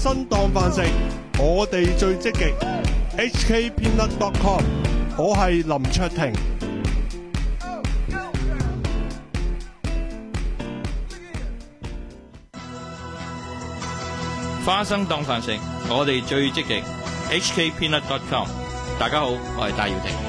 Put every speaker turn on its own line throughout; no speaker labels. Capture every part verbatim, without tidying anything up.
生當飯食，我哋最積極。H K Peanut dot com， 我係林卓廷。
花生當飯食，我哋最積極。H K Peanut dot com， 大家好，我係戴耀廷。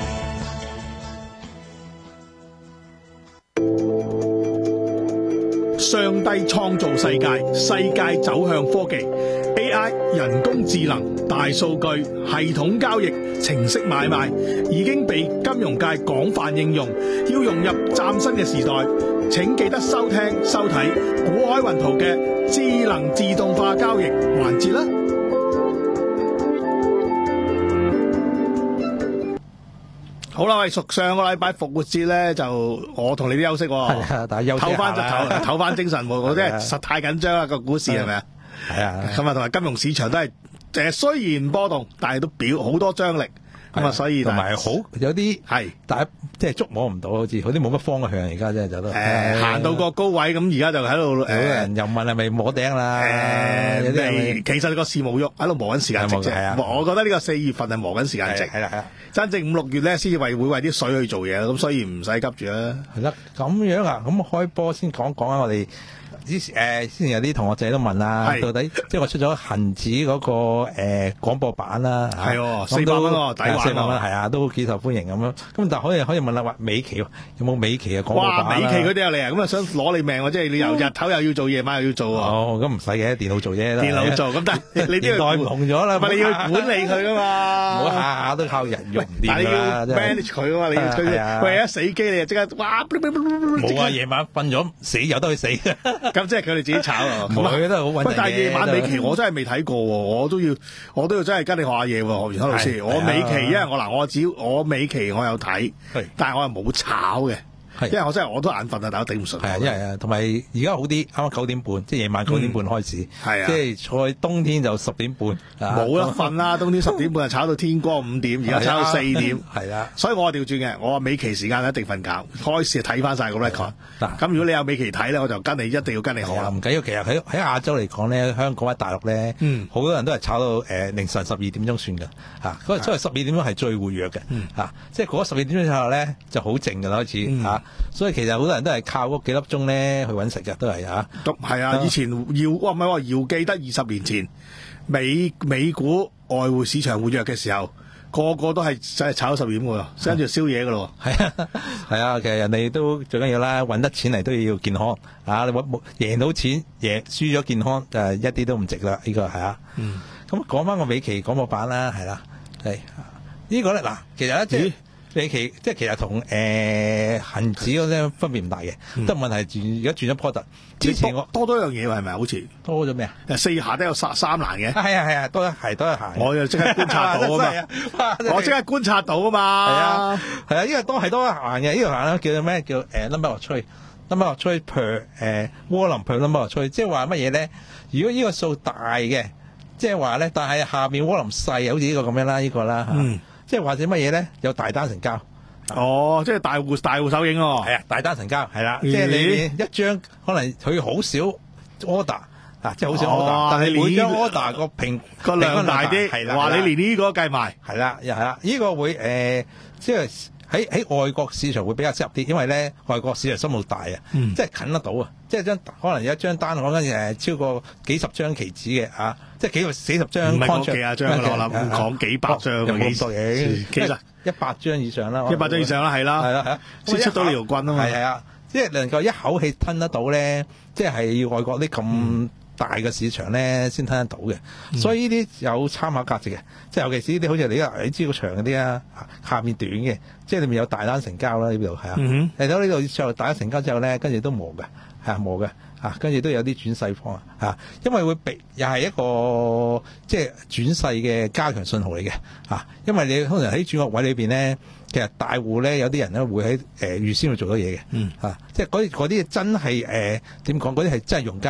上帝創造世界，世界走向科技 A I 人工智能、大數據、系統交易、程式買賣已經被金融界廣泛應用。要融入嶄新嘅時代，請記得收聽收睇股海雲圖嘅智能自動化交易環節啦。好啦，喂，屬上個禮拜復活節咧，就我同你都休息喎，
係啊，但係休息
唞翻隻頭，唞翻精神喎，我真係實太緊張啦個股市係咪啊？
係啊，
咁啊，同埋金融市場都係誒雖然波動，但係都表好多張力。咁啊，所以
同埋好有啲
係，
但係即係捉摸唔到，好似好啲冇乜方向而家真係就都
誒行到個高位，咁而家就喺度
有人又問係咪摸頂啦？
誒，
有啲人
其實個市冇喐，喺度磨緊時間值啫。我覺得呢個四月份係磨緊時間值，
係啦係啦。
真正五六月咧，先至為會為啲水去做嘢，咁所以唔使急住啦。
係啦，咁樣啊，咁開波先講講啊，我哋。之前誒，之前有啲同學仔都問啦，到底即係我出咗恒指嗰個誒廣播版啦，
係四百蚊喎，抵玩
四百蚊係啊，都幾受歡迎咁樣。咁但係可以可以問下話美期有冇美期嘅廣播版？
哇，美期嗰啲有嚟啊！咁啊想攞你命喎，即係你由日頭又要做，夜晚又要做喎。
哦，咁唔使嘅，電腦做啫。
電腦做咁，但係你啲
代唔同咗啦，
咪你要管理佢噶嘛？
唔好下下都靠人用電
但係你要 manage 佢啊嘛，你要推佢。喂，一死機你就即刻哇！
冇啊，夜晚瞓咗死由得佢死。
咁即係佢哋自己炒啊！
唔係都係好穩陣嘅。
但係夜晚美期我真係未睇過喎，我都要我都要真係跟你學下嘢喎，學完老師。我美期因為我嗱我只我美期我有睇，但係我係冇炒嘅。因為我真係我都眼瞓啊，但我頂唔順。
係啊，因為啊，同埋而家好啲，啱啱九點半，即係夜晚九點半開始。係啊，即係在冬天就十點半。
冇得瞓啦，冬天十點半就炒到天光五點，而家炒到四點。係啊，所以我係調轉嘅，我話美期時間一定瞓覺，開始睇翻晒個 record。嗱，咁如果你有美期睇咧，我就跟你一定要跟你學啦。
唔緊要，其實喺喺亞洲嚟講咧，香港或者大陸咧，好多人都係炒到誒凌晨十二點鐘算㗎。嚇，嗰個所謂十二點鐘係最活躍嘅。嚇，即係嗰十二點鐘之後咧就好靜㗎啦，開始嚇。所以其實好多人都係靠嗰幾粒鐘咧去揾食嘅，都係啊。
咁係啊，以前要哇唔係話遙記得二十年前美美股外匯市場活躍嘅時候，個個都係真係炒十點㗎喎，跟住宵夜㗎咯。係啊，
係啊，其實人哋都最緊要啦，揾得錢嚟都要健康啊！你冇贏到錢，贏輸咗健康就係一啲都唔值啦。呢個係啊。嗯。咁講翻個美期廣播版啦，係啦，係呢個咧嗱，其實咧即係。美期即係其實同誒恆指嗰啲分別唔大嘅，得問題轉而家轉咗 product。之前我
多多樣嘢喎，係咪好似
多咗咩啊？
四下都有三三欄嘅。
係啊係啊，多一係多一下。
我就即刻觀察到啊嘛，我即刻觀察到啊嘛。係啊
係啊，呢個多係多一行嘅，呢個行咧叫做咩？叫誒 number of trade，number of trade per 誒 volume per number of trade，即係話乜嘢咧？如果呢個數大嘅，即係話咧，但係下面 volume 細，好似呢個咁樣啦，呢個啦嚇。嗯。即係或者乜嘢咧？有大單成交，
哦，即係大戶大戶手影喎。
係啊，大單成交係啦，即係你一張可能佢好少 order 啊，即係好少 order，但係每張 order 個平
個量大啲，係啦，話你連呢個計埋，
係啦，又係啦，呢個會誒，即係喺喺外國市場會比較適合啲，因為咧外國市場深度大啊，即係近得到啊，即係張可能有一張單講緊誒超過幾十張期指嘅啊。即係幾個幾十張，
唔係講幾廿張我諗講幾百張，
有冇咁多嘢？
其實
一百張以上啦，
一百張以上啦，係啦，
係啦，係啦，
先出到呢條棍啊嘛。
係係啊，即係能夠一口氣吞得到咧，即係要外國啲咁大嘅市場咧先吞得到嘅。所以呢啲有參考價值嘅，即係尤其是呢啲好似你啊，你知個長嗰啲啊，下面短嘅，即係裏面有大單成交啦呢度係啊。嚟到呢度之後大單成交之後咧，跟住都磨嘅，係啊磨嘅。啊，跟住都有啲轉勢方啊，因為會被又係一個即係轉勢嘅加強信號嚟嘅，啊，因為你通常喺轉角位裏邊咧，其實大戶咧有啲人咧會喺誒、呃、預先去做咗嘢嘅，嗯，啊，即係嗰啲嗰啲真係誒點講？嗰啲係真係用家，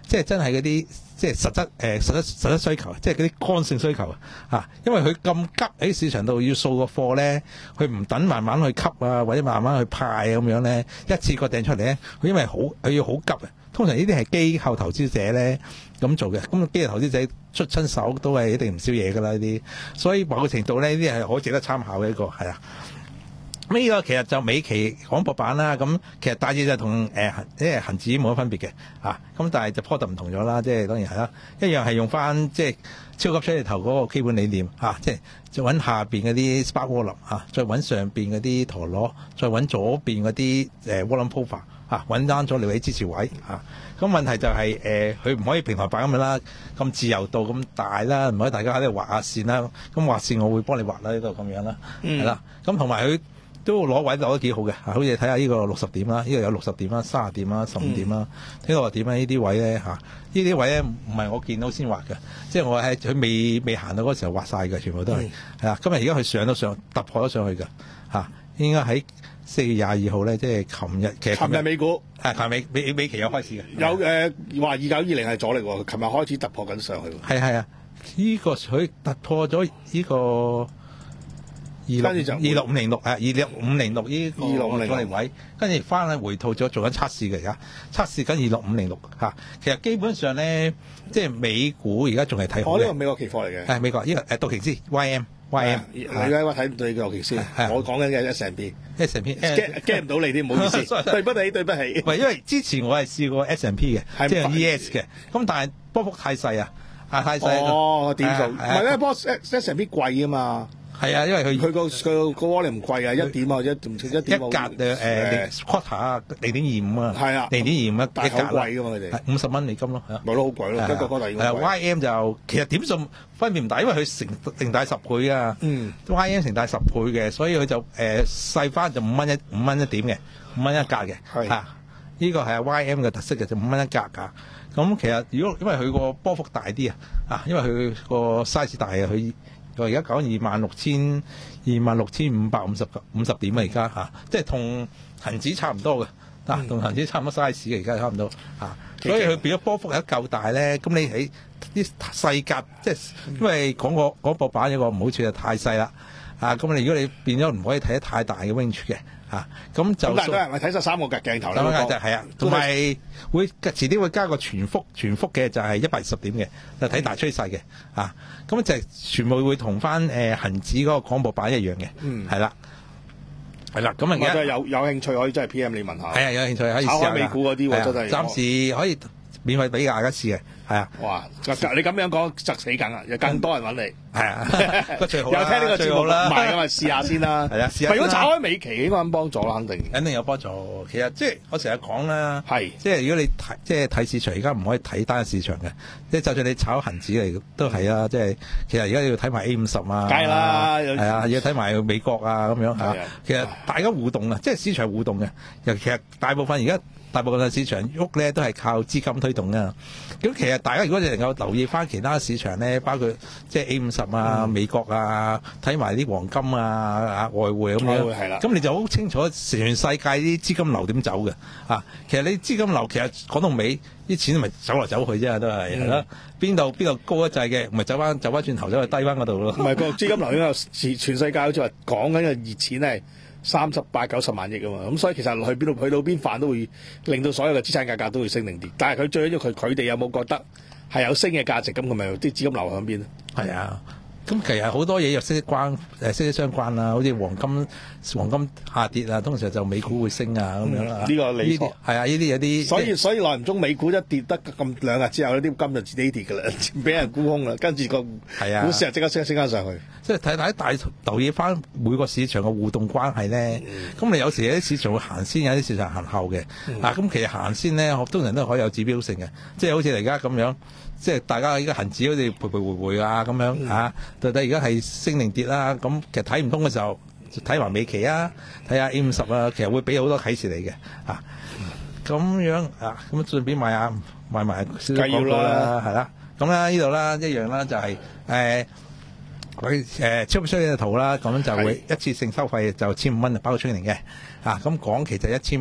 即係真係嗰啲即係實質誒、呃、實質實質需求，即係嗰啲剛性需求啊！因為佢咁急喺市場度要掃個貨咧，佢唔等慢慢去吸啊，或者慢慢去派咁樣咧，一次過掟出嚟咧，佢因為好佢要好急啊！通常呢啲係機構投資者咧咁做嘅，咁機構投資者出親手都係一定唔少嘢㗎啦呢啲，所以某個程度咧呢啲係好值得參考嘅一個係啊。咁呢個其實就美期廣播版啦，咁其實大致就同誒即係恆指冇乜分別嘅嚇，咁但係就 product 唔同咗啦，即係當然係啦，一樣係用翻即係超級出頭嗰個基本理念嚇，即係就揾下邊嗰啲 spark volume 嚇，再揾上邊嗰啲陀螺，再揾左邊嗰啲誒 volume profile 嚇，揾啱咗你位支持位嚇。咁問題就係誒佢唔可以平台版咁樣啦，咁自由度咁大啦，唔可以大家喺度畫下線啦。咁畫線我會幫你畫啦，呢度咁樣啦，係啦、嗯。咁同埋佢都攞位攞得幾好嘅，好似睇下呢個六十點啦，呢、呢個有六十點啦、三十點啦、十五點啦，呢個點咧？呢啲位咧嚇，呢啲位咧唔係我見到先畫嘅，即係我喺佢未未行到嗰時候畫晒嘅，全部都係係啊。今日而家佢上都上突破咗上去嘅嚇，應該喺四月廿二號咧，即係琴日其實
琴日美股
係琴日美美美期有開始嘅，
有誒話二九二零係阻力喎，琴日開始突破緊上去喎。
係係啊，呢、這個佢突破咗呢個。二六二六五零六啊，二六五零六呢個阻力位，跟住翻去回吐咗，做緊測試嘅而家，測試緊二六五零六嚇。其實基本上咧，即係美股而家仲係睇好嘅。
我呢個美國期貨嚟嘅。係
美國呢、這個誒道瓊斯 Y M Y M。
你而家睇唔到你個道瓊斯？我講緊嘅 S and P。S and P。驚唔到你啲，唔好意思。對不起，對不起。唔係因為之前我係試過 S and P 嘅，即係 E S 嘅，咁但係波幅太細啊，啊太細。 哦，點數？唔係咧，波 S and P 貴啊嘛。
係啊，因為佢
佢個佢個 volume 唔貴啊，一點啊，一唔一點
一格誒誒 quarter 啊，零點二五啊，
係啊，
零點二五一
但係
格
好貴㗎嘛，佢哋
五十蚊美金咯，係啊，
冇得好貴咯，一個 quarter
係啊 Y M 就其實點數分別唔大，因為佢成成大十倍啊，嗯 Y M 成大十倍嘅，所以佢就誒細翻就五蚊一五蚊一點嘅，五蚊一格嘅，係啊，呢個係 Y M 嘅特色嘅，就五蚊一格㗎。咁其實如果因為佢個波幅大啲啊，啊，因為佢個 size 大啊，佢。我而家講二萬六千二萬六千五百五十五十點啊！而家嚇，即係同恒指差唔多嘅，嗱同恒指差唔多 size 嘅，而家差唔多嚇，啊、所以佢變咗波幅係夠大咧。咁你喺啲細格，即係因為講個嗰個版有個唔好處就太細啦，啊咁你如果你變咗唔可以睇得太大嘅 range 嘅。啊，咁就咁但係都係咪睇晒三個格鏡頭咧？三個格就係啊，同埋會遲啲會加個全幅，全幅嘅就係一百二十點嘅，就睇大趨勢嘅。啊，咁就全部會同翻誒恆指嗰個廣播版一樣嘅。嗯，係啦，係啦。咁啊，而家有有興趣可以真係 P M 你問下。係啊，有興趣可以試下。炒美股嗰啲喎，真係暫時可以免費俾大家試嘅。係啊，哇！你咁樣講窒死梗啊，有更多人揾你。係啊，個最好啦，有聽呢個節目啦，唔係咁啊，試下先啦。係啊，試下。如果炒開美期應該咁幫助啦，肯定。肯定有幫助。其實即係我成日講啦，係即係如果你睇即係睇市場，而家唔可以睇單市場嘅。即係就算你炒恒指嚟都係啊，即係其實而家要睇埋 A 五十啊，梗係啦，係啊，要睇埋美國啊咁樣嚇。其實大家互動啊，即係市場互動嘅。尤其係大部分而家。大部分嘅市場喐咧都係靠資金推動啊！咁其實大家如果你能夠留意翻其他市場咧，包括即係 A 五十啊、嗯、美國啊，睇埋啲黃金啊、啊外匯咁樣，咁你就好清楚全世界啲資金流點走嘅啊！其實你資金流其實講到尾，啲錢咪走嚟走去啫，都係係啦。邊度邊度高一滯嘅，咪走翻走翻轉頭走去低翻嗰度咯。唔係個資金流，因為全全世界好似話講緊嘅熱錢係三十八九十萬億啊嘛，咁所以其實去邊度去到邊範都會令到所有嘅資產價格都會升定跌，但係佢最緊要佢佢哋有冇覺得係有升嘅價值，咁佢咪啲資金流向邊咧？係啊。咁其實好多嘢又息息關誒息息相關啦，好似黃金黃金下跌啊，通常就美股會升啊咁樣啦。呢、嗯這個理錯係啊，呢啲有啲。所以所以耐唔中美股一跌得咁兩日之後，呢啲金就自己跌㗎啦，俾人沽空啦，跟住個股市就即刻升升翻上去。即係睇睇大留意翻每個市場嘅互動關係咧。咁、嗯、你有時有啲市場會行先，有啲市場行後嘅。嗯、啊，咁其實行先咧，通常都可以有指標性嘅，即係好似而家咁樣。即係大家依家恒指好似徘徊回回啊咁樣嚇，到底而家係升定跌啦？咁其實睇唔通嘅時候，睇埋美期啊，睇下 A 五十啊，其實會俾好多啟示你嘅嚇。咁樣啊，咁順便買下買埋少少廣告啦，係啦。咁啦呢度啦一樣啦，就係誒佢誒超唔出嘅圖啦，咁就會一次性收費就千五蚊，包括 training 嘅。啊，咁講期就一千蚊，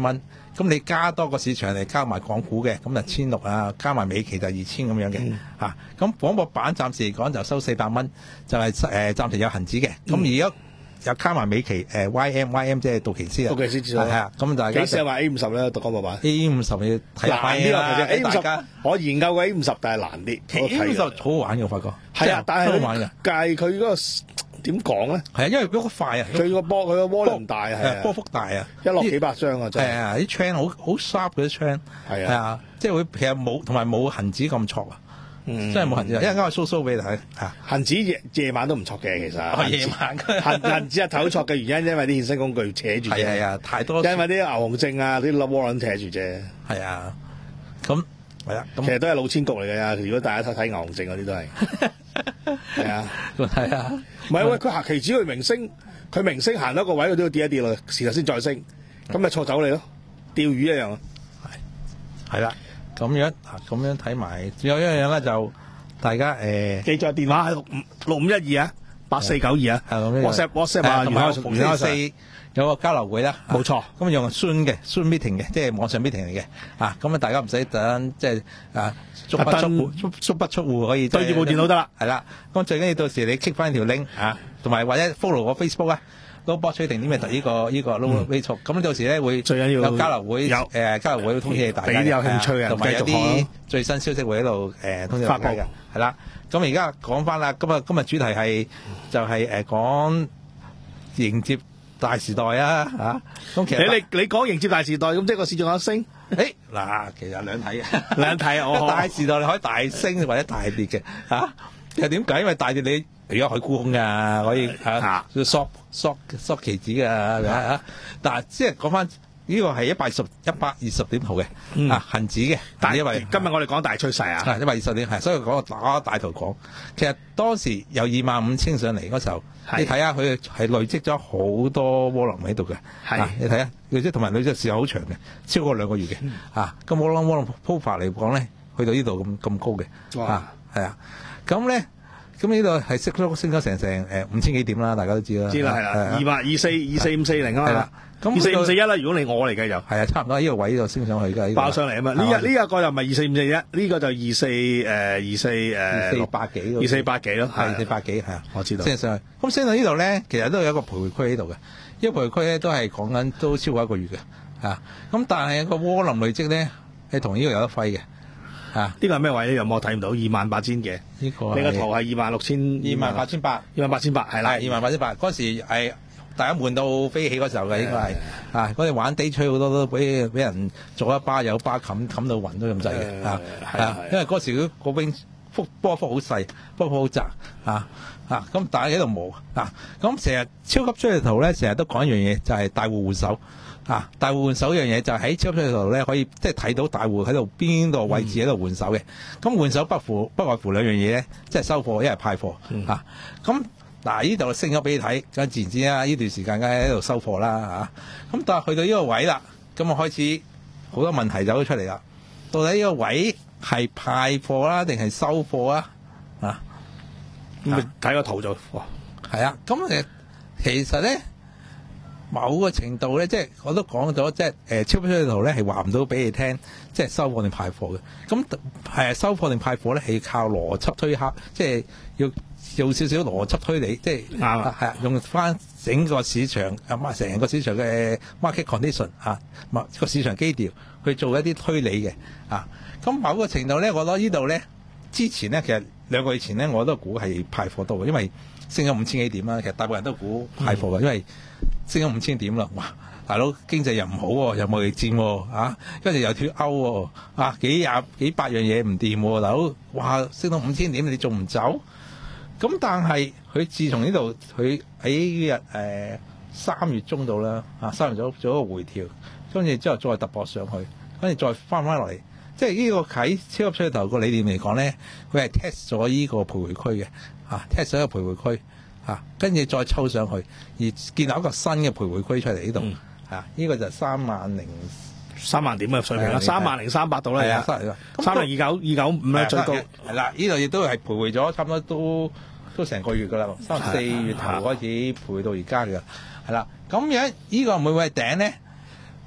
咁你加多個市場嚟加埋港股嘅，咁就千六啊，加埋美期就二千咁樣嘅
嗯
嚇。咁廣播版暫時嚟講就收四百蚊，就係、是、誒、呃、暫時有恒指嘅。咁而家又加埋美期誒、呃、Y M Y M 即係道瓊斯啊，
道瓊斯指數
係啊。咁大家
幾時話 A 五十咧？讀廣播版
A 五十你睇
難啲啊，其實 A 五
大家
十我研究過 A 五十，但係難啲。
A 五十好好玩嘅，我發覺
係啊，但係
好玩嘅。
但係佢嗰個點講咧？
係啊，因為嗰個快啊，
佢個波佢個波量大係啊
波幅大啊，
一落幾百張啊，真係
係啊，啲 chain 好好 sharp 嗰啲 chain
係啊
係啊，即係會其實冇同埋冇恒指咁挫啊，
嗯
真係冇恒指，一陣間我 show show 俾你睇啊。
恒指夜夜晚都唔錯嘅，其實
哦夜晚
恒恒指日頭錯嘅原因，因為啲衍生工具扯住啫，
係啊係啊，太多
因為啲牛熊證啊，啲 warrant 扯住啫。
係啊，咁係啊，咁
其實都係老千局嚟嘅。如果大家睇睇牛熊證嗰啲都係係啊，
係啊，
唔係喂，佢行期指佢明星，佢明星行到一個位，佢都要跌一跌咯，時頭先再升，咁咪錯走你咯，釣魚一樣啊。
係啦，咁樣啊，咁樣睇埋，仲有一樣咧就大家誒。
記住電話係六五六五一二啊，八四九二啊
係咁樣
，WhatsApp WhatsApp 啊，
同埋
原
逢星期四有個交流會啦，
冇錯
咁用 Zoom 嘅 Zoom meeting 嘅，即係網上 meeting 嚟嘅，啊，咁啊大家唔使等，即係啊足不出戶，足足不出戶可以
對住部電腦得啦，
係啦。咁最緊要到時你 click 翻條 link 啊，同埋或者 follow 我 Facebook 啊。都博取定啲咩？呢個呢個 low Facebook，咁到時咧會
最緊要
有交流會，
有
誒交流會通知大家，
俾啲有興趣嘅
同埋有
繼續學
啲
咯
最新消息會喺度誒通知大家嘅，係啦。咁而家講翻啦，今日今日主題係就係誒講迎接大時代啊嚇。咁其實
你你你講迎接大時代，咁即係個市場有升。
誒嗱，其實兩睇嘅，
兩睇我
大時代你可以大升或者大跌嘅嚇。其實點解？因為大跌你而家可以沽空㗎，可以嚇索索索期指㗎嚇。但係即係講翻呢個係一百二十一百二十點圖嘅啊恆指嘅，
但
因為
今日我哋講大趨勢啊，
一百二十點係，所以講打大圖講。其實當時由二萬五千上嚟嗰時候，你睇下佢係累積咗好多窩囊喺度嘅。係你睇下累積同埋累積時間好長嘅，超過兩個月嘅。啊，咁窩囊窩囊鋪法嚟講咧，去到呢度咁咁高嘅。啊，係啊。咁咧，咁呢度係升咗升咗成成誒五千幾點啦，大家都知啦。
知啦，係啦，二百二四二四五四零啊嘛。
咁
二四五四一啦，如果你我嚟計就
係啊，差唔多呢個位就升上去㗎。
爆上嚟啊嘛！呢一呢一個又唔係二四五四一，呢個就二四誒二四誒
四百幾，
二四百幾咯，
係四百幾係啊，
我知道。
升上去，咁升到呢度咧，其實都有一個徘徊區喺度嘅。呢個徘徊區咧都係講緊都超過一個月嘅，啊，咁但係個窩輪累積咧係同呢個有得揮嘅。啊！
呢個係咩位咧？有冇我睇唔到？二萬八千幾？
呢個
你個圖係二萬六千，
二萬八千八，
二萬八千八係啦，
二萬八千八。嗰時係大家悶到飛起嗰時候嘅，應該係啊！嗰陣玩 day trade 好多都俾俾人做一巴有巴冚冚到暈都咁滯嘅啊！啊，因為嗰時嗰邊幅波幅好細，波幅好窄啊啊！咁大家喺度磨啊！咁成日超級追圖咧，成日都講一樣嘢，就係大戶換手。啊！大戶換手一樣嘢就喺超級追圖咧，可以即係睇到大戶喺度邊度位置喺度換手嘅。咁、嗯、換手不乎不外乎兩樣嘢咧，即係收貨一係派貨。
嗯、
啊！咁嗱呢度升咗俾你睇，咁自然之啦，呢段時間梗係喺度收貨啦嚇。咁、啊、但係去到呢個位啦，咁啊開始好多問題走咗出嚟啦。到底呢個位係派貨啦，定係收貨啊？啊！
咁睇個圖就哇，
係啊！咁誒其實咧。某個程度咧，即係我都講咗，即係誒超級追圖咧係話唔到俾你聽，即係收貨定派貨嘅。咁係收貨定派貨咧係靠邏輯推敲，即係要用少少邏輯推理，即係
啱啊，
係用翻整個市場啊，成個市場嘅 market condition 啊，個市場基調去做一啲推理嘅啊。咁某個程度咧，我覺得呢度咧之前咧，其實兩個月前咧，我都估係派貨多嘅，因為升咗五千幾點啦。其實大部分人都估派貨嘅，嗯、因為升咗五千點啦，哇！大佬經濟又唔好喎，又貿易戰喎，啊，跟住又脫歐喎，啊，幾廿幾百樣嘢唔掂喎，大佬，哇！升到五千點，你仲唔走？咁但係佢自從呢度，佢喺呢日誒三月中度啦，啊，三月做做一個回調，跟住之後再突破上去，跟住再翻翻落嚟，即係呢個喺超級吹頭個理念嚟講咧，佢係 test 咗呢個徘徊區嘅，啊 test 咗一個徘徊區。啊，跟住再抽上去，而建立一個新嘅徘徊區出嚟呢度，係、嗯、啊，呢、這個就三萬零
三萬點嘅水平啦，三萬零三百度啦，
係啊，
三零二九二九五啦最高，
係啦，呢度亦都係徘徊咗差唔多都都成個月噶啦，三四月頭開始徘徊到而家嘅，係啦，咁樣呢個會唔會係頂咧？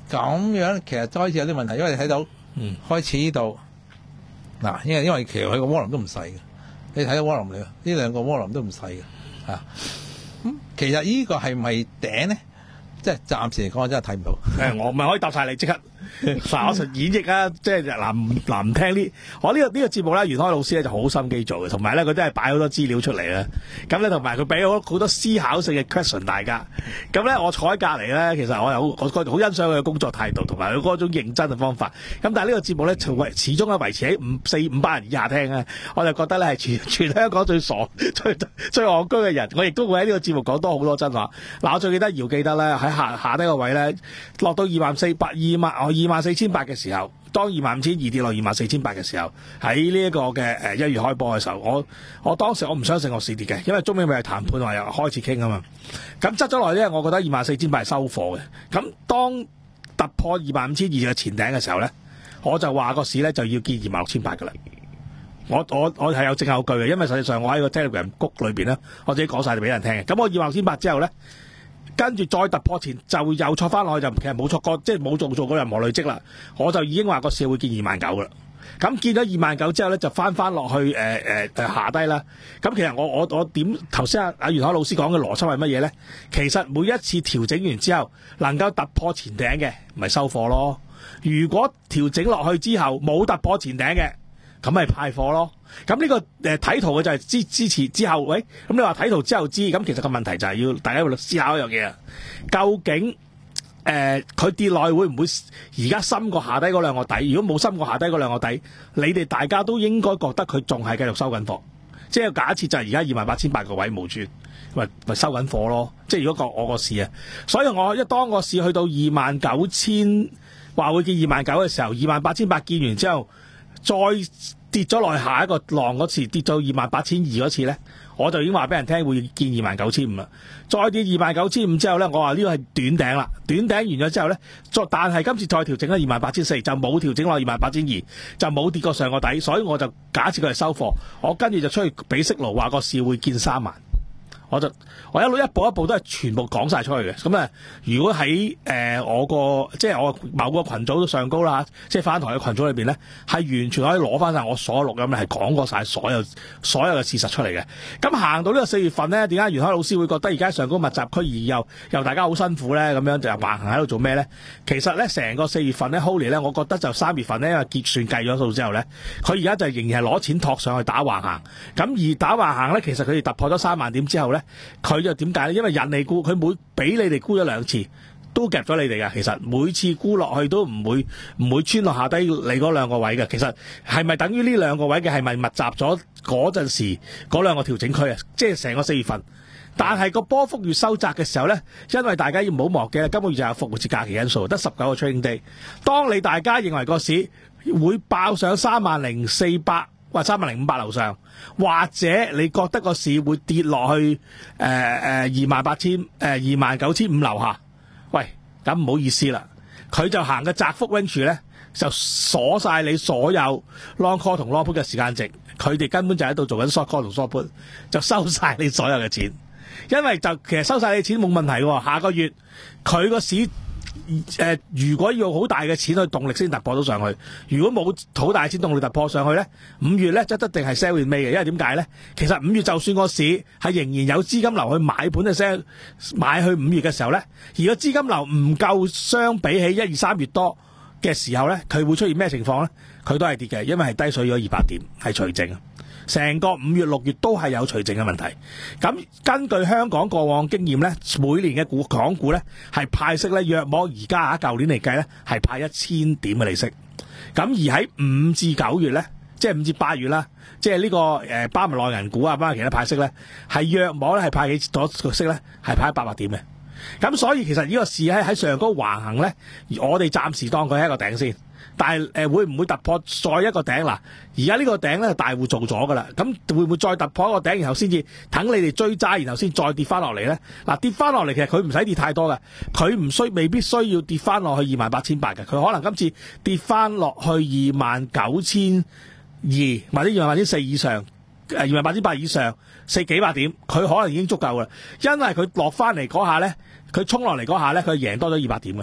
咁樣其實開始有啲問題，因為你睇到
嗯
開始呢度嗱，因為因為其實佢個渦輪都唔細嘅，你睇到渦輪嚟嘅，呢兩個渦輪都唔細嘅嚇。咁其實呢個係咪頂咧？即係暫時嚟講，我真係睇唔到。
誒，我咪可以答晒你，即刻嗱，我實演繹啊！即係嗱唔嗱唔聽呢，我呢、呢個呢、呢個節目咧，袁開老師咧就好心機做嘅，同埋咧佢都係擺好多資料出嚟啦。咁咧同埋佢俾好好多思考性嘅 question 大家。咁咧我坐喺隔離咧，其實我有我覺得好欣賞佢嘅工作態度同埋佢嗰種認真嘅方法。咁但係呢個節目咧，就維始終係維持喺五四五百人以下聽啊！我就覺得咧係全全香港最傻、最最戇居嘅人。我亦都會喺呢個節目講多好多真話。嗱，我最記得姚記得咧喺下下低個位咧，落到二萬四百二萬哦二萬四千八嘅時候，當二萬五千二跌落二萬四千八嘅時候，喺呢一個嘅誒一月開波嘅時候，我我當時我唔相信個市跌嘅，因為中美咪係談判話又開始傾啊嘛。咁執咗落嚟咧，我覺得二萬四千八係收貨嘅。咁當突破二萬五千二嘅前頂嘅時候咧，我就話個市咧就要見二萬六千八噶啦。我我我係有證有據嘅，因為實際上我喺個 Telegram 谷裏邊咧，我自己講晒俾人聽嘅。咁我二萬六千八之後咧。跟住再突破前就又挫翻落去，就其實冇挫過，即係冇做做過任何累積啦。我就已經話個市會見二萬九噶啦。咁見咗二萬九之後咧，就翻翻落去誒誒誒下低啦。咁其實我我我點頭先阿阿袁海老師講嘅邏輯係乜嘢咧？其實每一次調整完之後，能夠突破前頂嘅，咪收貨咯。如果調整落去之後冇突破前頂嘅，咁咪派貨咯。咁呢、這個誒睇、呃、圖嘅就係之之前之後，喂，咁你話睇圖之後知，咁其實個問題就係要大家要思考一樣嘢啊。究竟誒佢、呃、跌落去會唔會而家深過下低嗰兩個底？如果冇深過下低嗰兩個底，你哋大家都應該覺得佢仲係繼續收緊貨。即係假設就係而家二萬八千八個位冇轉，咪咪收緊貨咯。即係如果個我個市啊，所以我一當個市去到二萬九千，話會見二萬九嘅時候，二萬八千八見完之後，再跌咗落去下一個浪嗰次，跌到二萬八千二嗰次咧，我就已經話俾人聽會見二萬九千五啦。再跌二萬九千五之後咧，我話呢個係短頂啦。短頂完咗之後咧，再但係今次再調整咗二萬八千四，就冇調整落二萬八千二，就冇跌過上個底，所以我就假設佢係收貨。我跟住就出去俾息奴話個市會見三萬。我就我一路一步一步都係全部講晒出去嘅。咁啊，如果喺誒、呃、我個即係我某個群組都上高啦，即係翻台嘅群組裏邊咧，係完全可以攞翻晒我所有錄音咧，係講過晒所有所有嘅事實出嚟嘅。咁行到呢個四月份咧，點解袁開老師會覺得而家上高密集區而又又大家好辛苦咧？咁樣就橫行喺度做咩咧？其實咧，成個四月份咧 Holy 咧，我覺得就三月份咧，因為結算計咗數之後咧，佢而家就仍然係攞錢托上去打橫行。咁而打橫行咧，其實佢哋突破咗三萬點之後咧。佢就點解咧？因為引你沽，佢每俾你哋沽咗兩次，都夾咗你哋㗎。其實每次沽落去都唔會唔會穿落下低你嗰兩個位嘅。其實係咪等於呢兩個位嘅係咪密集咗嗰陣時嗰兩個調整區啊？即係成個四月份。但係個波幅越收窄嘅時候咧，因為大家要唔好忘記啦，今個月就有復活節假期因素，得十九個 trading day。當你大家認為個市會爆上三萬零四百。或三萬零五百樓上，或者你覺得個市會跌落去誒誒二萬八千誒二萬九千五樓下，喂，咁唔好意思啦，佢就行個窄幅 range 咧，就鎖晒你所有 long call 同 long put 嘅時間值，佢哋根本就喺度做緊 short call 同 short put， 就收晒你所有嘅錢，因為就其實收晒你錢冇問題喎，下個月佢個市。誒、呃，如果要好大嘅錢去動力先突破到上去，如果冇好大嘅錢動力突破上去咧，五月咧就一定係 sell in May 嘅，因為點解咧？其實五月就算個市係仍然有資金流去買盤嘅 sell 買去五月嘅時候咧，而個資金流唔夠相比起一二三月多嘅時候咧，佢會出現咩情況咧？佢都係跌嘅，因為係低水咗二百點，係除淨啊。成個五月六月都係有除淨嘅問題。咁根據香港過往經驗咧，每年嘅股港股咧係派息咧，約莫而家啊舊年嚟計咧係派一千點嘅利息。咁而喺五至九月咧，即係五至八月啦，即係呢個誒包埋內銀股啊，包埋其他派息咧，係約莫咧係派幾多個息咧？係派八百點嘅。咁所以其實呢個市喺喺上高橫行咧，我哋暫時當佢係一個頂先。但係誒、呃、會唔會突破再一個頂嗱？而家呢個頂咧大戶做咗噶啦，咁會唔會再突破一個頂，然後先至等你哋追揸，然後先再跌翻落嚟咧？嗱，跌翻落嚟其實佢唔使跌太多嘅，佢唔需未必需要跌翻落去二萬八千八嘅，佢可能今次跌翻落去二萬九千二或者二萬八千四以上，誒二萬八千八以上四幾百點，佢可能已經足夠噶啦，因為佢落翻嚟嗰下咧，佢衝落嚟嗰下咧，佢贏多咗二百點嘅。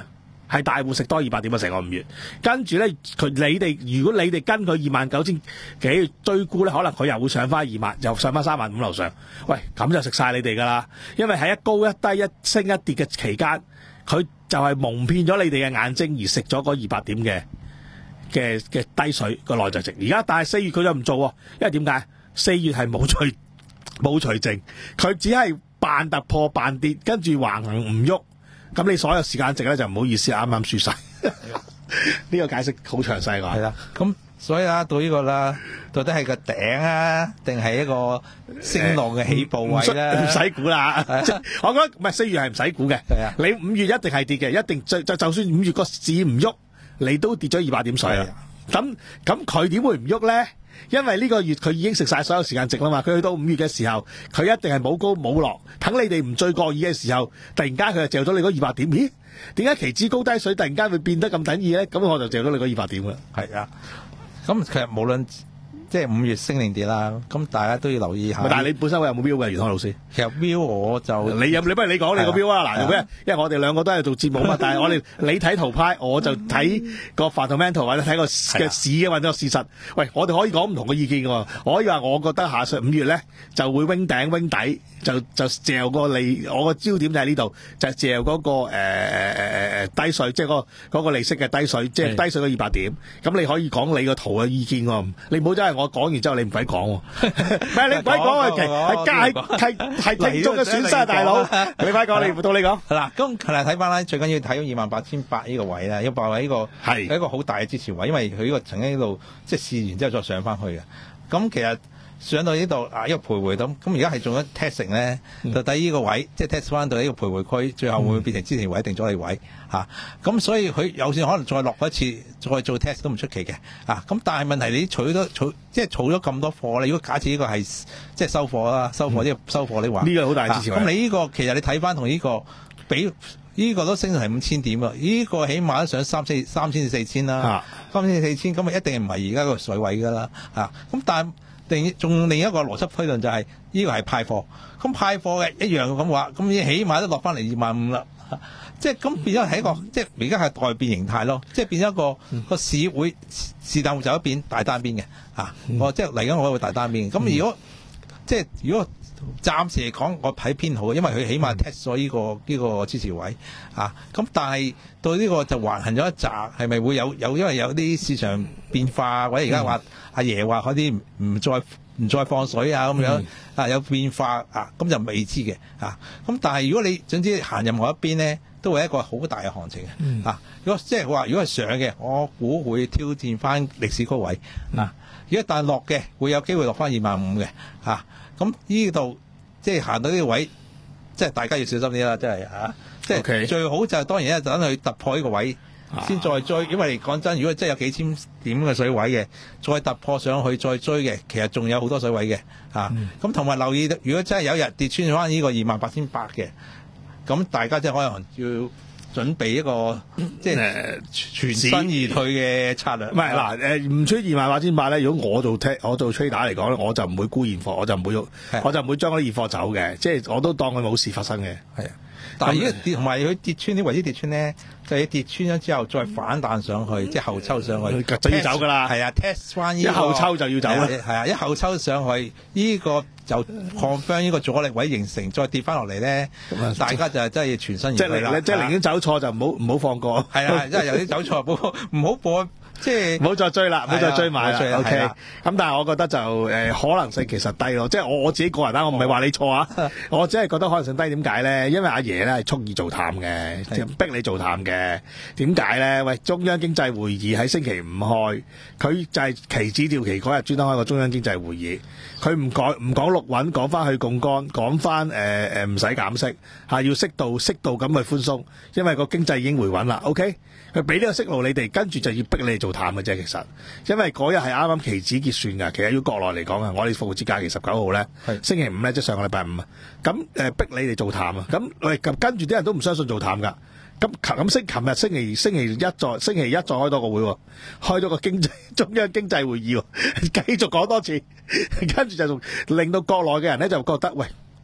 係大戶食多二百點啊，成個五月。跟住咧，佢你哋如果你哋跟佢二萬九千幾追沽咧，可能佢又會上翻二萬，又上翻三萬五樓上。喂，咁就食晒你哋噶啦，因為喺一高一低、一升一跌嘅期間，佢就係蒙騙咗你哋嘅眼睛而食咗嗰二百點嘅嘅嘅低水個內在值。而家但係四月佢就唔做喎，因為點解？四月係冇除冇除淨，佢只係扮突破扮跌，跟住橫行唔喐。咁你所有時間值咧就唔好意思，啱啱輸晒。呢個解釋好詳細㗎。
係啦，咁所以啦，到呢個啦，到底係個頂啊，定係一個升浪嘅起步位咧？
唔使估啦，即係我覺得唔係四月係唔使估嘅。
係啊，
你五月一定係跌嘅，一定就就就算五月個市唔喐，你都跌咗二百點水啊。咁咁佢點會唔喐咧？因為呢個月佢已經食晒所有時間值啦嘛，佢去到五月嘅時候，佢一定係冇高冇落，等你哋唔醉過意嘅時候，突然間佢就借咗你嗰二百點，咦？點解期指高低水突然間會變得咁等意咧？咁我就借咗你嗰二百點啦。
係啊，咁其實無論即係五月升定跌啦，咁大家都要留意下。
但係你本身會有冇標嘅，袁康老師？
其實標我就
你有你不如你講你個標啊！嗱，咩？因為我哋兩個都係做節目嘛，但係我哋你睇圖派，我就睇個 fundamental 或者睇個嘅市嘅或者個事實。喂，我哋可以講唔同嘅意見㗎。我可以話我覺得下上五月咧就會 wing 頂 wing 底，就就嚼個利。我個焦點就喺呢度，就係嚼嗰個誒誒誒誒低水，即係嗰個嗰個利息嘅低水，即係低水嘅二百點。咁你可以講你個圖嘅意見喎，你唔好真係我講完之後你唔鬼講喎。唔係你唔鬼講啊，其係係係係聽眾嘅損失啊，大佬。你快講，你到你講。
嗱，咁其實睇翻咧，最緊要睇二萬八千八呢個位啦，一百位呢個係一個好大嘅支持位，因為佢呢個曾經喺度即係試完之後再上翻去嘅。咁其實上到呢度啊，一個徘徊咁，咁而家係做咗 testing 咧，就睇呢個位，即係 test 翻到呢個徘徊區，最後會唔會變成支持位定阻力位嚇？咁、啊、所以佢有時可能再落一次，再做 test 都唔出奇嘅啊！咁但係問題你儲咗儲，即係儲咗咁多貨咧。如果假設呢個係即係收貨啦，收貨呢、嗯、個收貨你話呢個好大支持位。咁、啊、你呢、呢個其實你睇翻同呢個比，呢、呢個都升到係五千點啊！呢、呢個起碼都上三千三千至四千啦，三千至四千咁啊，一定唔係而家個水位㗎啦啊！咁但係另仲另一個邏輯推論就係、是、呢、這個係派貨，咁派貨嘅一樣咁話，咁你起碼都落翻嚟二萬五啦，即係咁變咗係一個，即係而家係代變形態咯，即係變咗一個、嗯、個市會是但會走一邊大單邊嘅，啊，嗯、我即係嚟緊我會大單邊嘅，咁、嗯、如果即係如果暫時嚟講我睇偏好嘅，因為佢起碼 test 咗呢個呢、這個支持位，啊，咁但係到呢個就橫行咗一紮，係咪會有有因為有啲市場變化，或者而家話阿爺話嗰啲唔再唔再放水啊咁樣、嗯、啊有變化啊，咁就未知嘅啊，咁但係如果你總之行任何一邊咧，都會一個好大嘅行情嘅、嗯、啊。如果即係話如果係上嘅，我估會挑戰翻歷史高位啊。如果但係落嘅，會有機會落翻二萬五嘅啊。咁呢度即係行到呢個位，即係大家要小心啲啦，真係啊！即係 Okay. 最好就係當然咧，就等佢突破呢個位先再追。因為講真，如果真係有幾千點嘅水位嘅，再突破上去再追嘅，其實仲有好多水位嘅啊。咁同埋留意，如果真係有一日跌穿翻呢個二萬八千八嘅，咁大家即係可能要準備一個即係全身而退嘅策略。唔係嗱，誒唔出二萬八千八咧。如果我做 t 我做 trader 嚟講咧，我就唔會沽現貨，我就唔會，我就唔會將嗰啲現貨走嘅。即係我都當佢冇事發生嘅。係啊，但係如果跌同埋佢跌穿啲為之跌穿咧，就係跌穿咗之後再反彈上去，即係後抽上去就要走㗎啦。係啊 ，test 翻呢個一後抽就要走啦。係啊，一後抽上去呢個就 confirm 呢個阻力位形成，再跌翻落嚟咧，大家就真係全身而退啦。即係寧願走錯就唔好唔好放過。係啊，即係有啲走錯，唔好播。即係唔好再追啦，唔好再追買啦。O K，咁但係我覺得就誒、呃、可能性其實低咯，即係我我自己個人啦，我唔係話你錯啊，我只係覺得可能性低。點解咧？因為阿爺咧係蓄意做淡嘅，逼你做淡嘅。點解咧？喂，中央經濟會議喺星期五開，佢就係期指調期嗰日專登開個中央經濟會議，佢唔講唔講六穩，講翻去槓桿，講翻誒誒唔使減息嚇，要適度適度咁去寬鬆，因為個經濟已經回穩啦。O K。佢俾呢個息路你哋，跟住就要逼你哋做淡嘅啫。其實，因為嗰日係啱啱期指結算㗎。其實要國內嚟講啊，我哋復活節假期十九號咧，是星期五咧，即係上個禮拜五啊。咁誒、呃、逼你哋做淡啊。咁喂，跟住啲人都唔相信做淡㗎。咁咁星琴日星期星期一再星期一再開多個會，開咗個經濟中央經濟會議，繼續講多次，跟住就令到國內嘅人咧就覺得喂。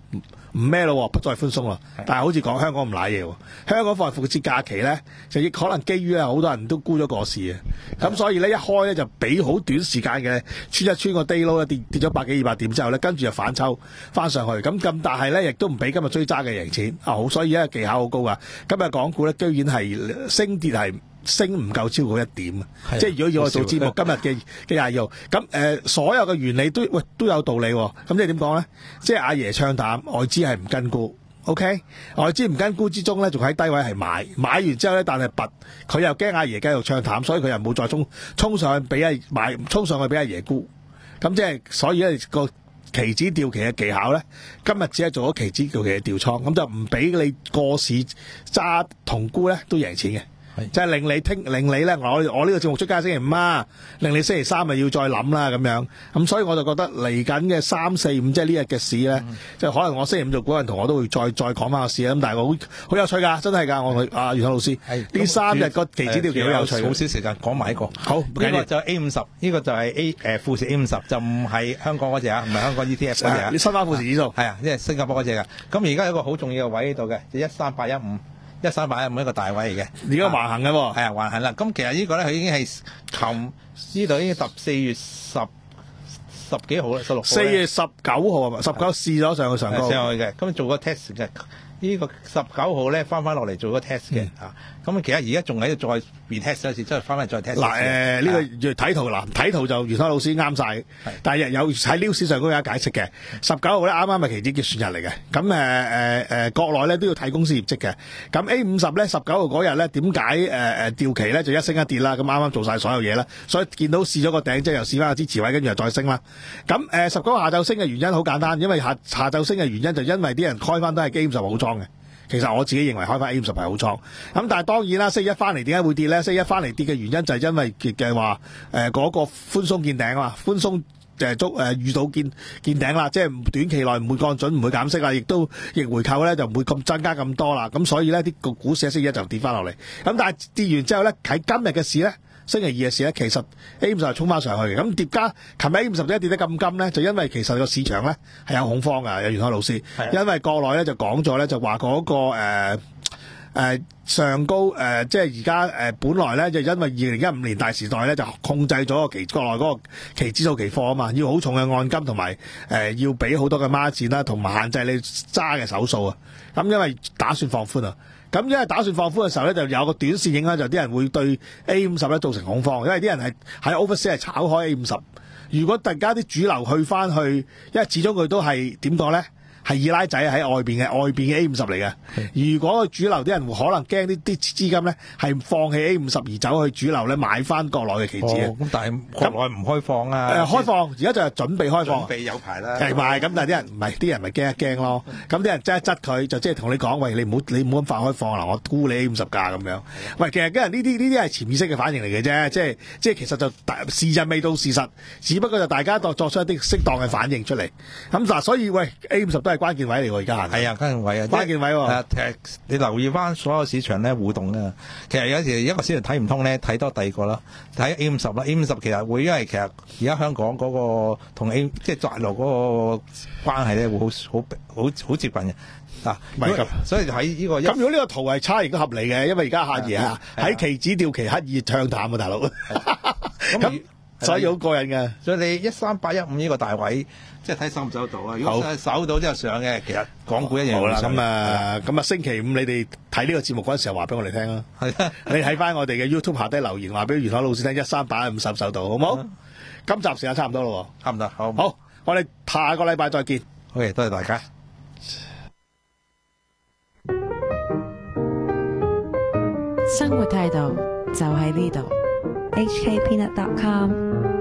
唔唔咩咯，不再寬鬆啦。但係好似講香港唔賴嘢喎，香港放復活節假期咧，就亦可能基於咧好多人都沽咗個市嘅，咁所以咧一開咧就俾好短時間嘅穿一穿個 day low 跌跌咗百幾二百點之後咧，跟住就反抽翻上去，咁咁但係咧亦都唔俾今日追揸嘅贏錢啊！好，所以咧技巧好高噶。今日港股咧居然係升跌係升唔夠超過一點啊！即係如果要我做節目，今日嘅嘅廿二號，咁誒、呃、所有嘅原理都喂都有道理喎。咁即係點講咧？即係阿爺唱淡，外資係唔跟沽。OK， 外資唔跟沽之中咧，仲喺低位係買，買完之後咧，但係拔佢又驚阿爺繼續唱淡，所以佢又冇再衝衝上去俾阿買，衝上去俾阿爺沽。咁即係所以咧個期指調期嘅技巧咧，今日只係做咗期指調期嘅調倉，咁就唔俾你過市揸同沽咧都贏錢嘅。即係令你聽，令你咧，我我呢個節目出街星期五啊，令你星期三咪要再諗啦咁樣。咁所以我就覺得嚟緊嘅三四五，即係呢日嘅市咧，即係、嗯、可能我星期五做股人同我都會再再講翻個市啦。咁但係我好好有趣㗎，真係㗎，我同阿袁生老師呢三日個期指調期好有趣。
好少時間講埋一個，
好
呢個就 A 五十，呢個就係 A 誒富時 A 五十，就唔係香港嗰隻啊，唔係香港 E T F 嗰隻啊。
你新翻富時指數
係啊，即係新加坡嗰隻㗎。咁而家有一個好重要嘅位喺度嘅，就一三八一五。一三八一五一個大位嚟嘅，
而家橫行嘅喎，
係啊橫行啦。咁其實呢個咧，佢已經係琴呢度已經十四月十十幾號啦，十六號。四月十九號啊嘛，十九試咗上去上高上去嘅，咁做個 test 嘅。呢個十九號咧翻翻落嚟做個 test 嘅嚇，咁其實而家仲喺度再 retest 一次，即係翻翻再 test。
嗱誒呢個睇圖嗱睇圖就袁生老師啱晒，但係有喺 news 上都有解釋嘅。十九號咧啱啱係期指結算日嚟嘅，咁誒誒誒國內咧都要睇公司業績嘅。咁 A 五十咧十九號嗰日咧點解誒誒調期咧就一升一跌啦？咁啱啱做晒所有嘢啦，所以見到試咗個頂，即係又試翻個支持位，跟住又再升啦。咁誒十九號下晝升嘅原因好簡單，因為下下晝升嘅原因就因為啲人開翻都係 A 五十好倉嘅。其實我自己認為開翻 A 五十係好倉，咁但係當然啦，星期一翻嚟點解會跌咧？星期一翻嚟跌嘅原因就係因為嘅話誒嗰個寬鬆見頂啊嘛，寬鬆誒捉誒遇到見見頂啦，即係短期內唔會降準，唔會減息啦，亦都逆回購咧就唔會咁增加咁多啦，咁所以咧啲個股市喺星期一就跌翻落嚟，咁但係跌完之後咧喺今日嘅市咧。星期二嘅市咧，其實 A 五十係衝翻上去嘅。咁疊加，琴日 A 五十點解跌得咁金咧？就因為其實個市場咧係有恐慌㗎，有袁開老師。因為國內咧就講咗咧，就話嗰、那個誒、呃呃、上高誒、呃，即係而家誒本來咧就因為二零一五年大時代咧就控制咗個期國內嗰個期指數期貨啊嘛，要好重嘅按金同埋誒要俾好多嘅孖展啦，同埋限制你揸嘅手數啊。咁因為打算放寬啊。咁因為打算放寬嘅時候咧，就有個短線影響，就啲人會對 A 五十咧造成恐慌，因為啲人係喺 overseas 係炒開 A 五十。如果突然間啲主流去翻去，因為始終佢都係點講咧？係二奶仔喺外邊嘅，外邊嘅 A 五十嚟嘅。如果主流啲人可能驚啲啲資金咧係放棄 A 五十而走去主流咧買翻國內嘅期指啊。
咁、哦、但係國內唔開放啊？誒、
呃、開放，而家就係準備開放。
準備有排啦。係
咪？咁但係啲人唔係，啲人咪驚一驚咯。咁啲人即係質佢，就即係同你講，喂，你唔好你唔好咁快開放啦，我估你 A 五十價咁樣。喂，其實啲人呢啲呢啲係潛意識嘅反應嚟嘅啫，即係即係其實就事實未到事實，只不過就大家作作出一啲適當嘅反應出嚟。咁嗱，所以喂 A 五十都係關鍵位嚟喎，而家
係啊，關鍵位啊，
關鍵位喎、啊。
其實你留意翻所有市場咧互動啊，其實有時一個市場睇唔通咧，睇多第二個啦，睇 A 五十啦 ，A 五十其實會因為其實而家香港嗰個同 A 即係在路嗰個關係咧會好好好好接近嘅。嗱、啊，所以喺呢、這個
咁，如果呢個圖係差亦都合理嘅，因為而家阿爺啊喺期指調期刻意唱淡啊，大佬。咁所以好過癮嘅。所以你一三八一五呢個大位，即係睇守唔守到啊？如果守到之後上嘅，其實港股一樣。好啦，咁啊，咁啊，星期五你哋睇呢個節目嗰陣時候話俾我哋聽啦。係啊，你睇翻我哋嘅 YouTube 下低留言，話俾袁海老師聽，一三八一五守唔守到，好唔好？今集時間差唔多咯，
差唔多，好。
好，我哋下個禮拜再見。
OK，多謝大家。
生活態度就喺呢度。
H K Peanut dot com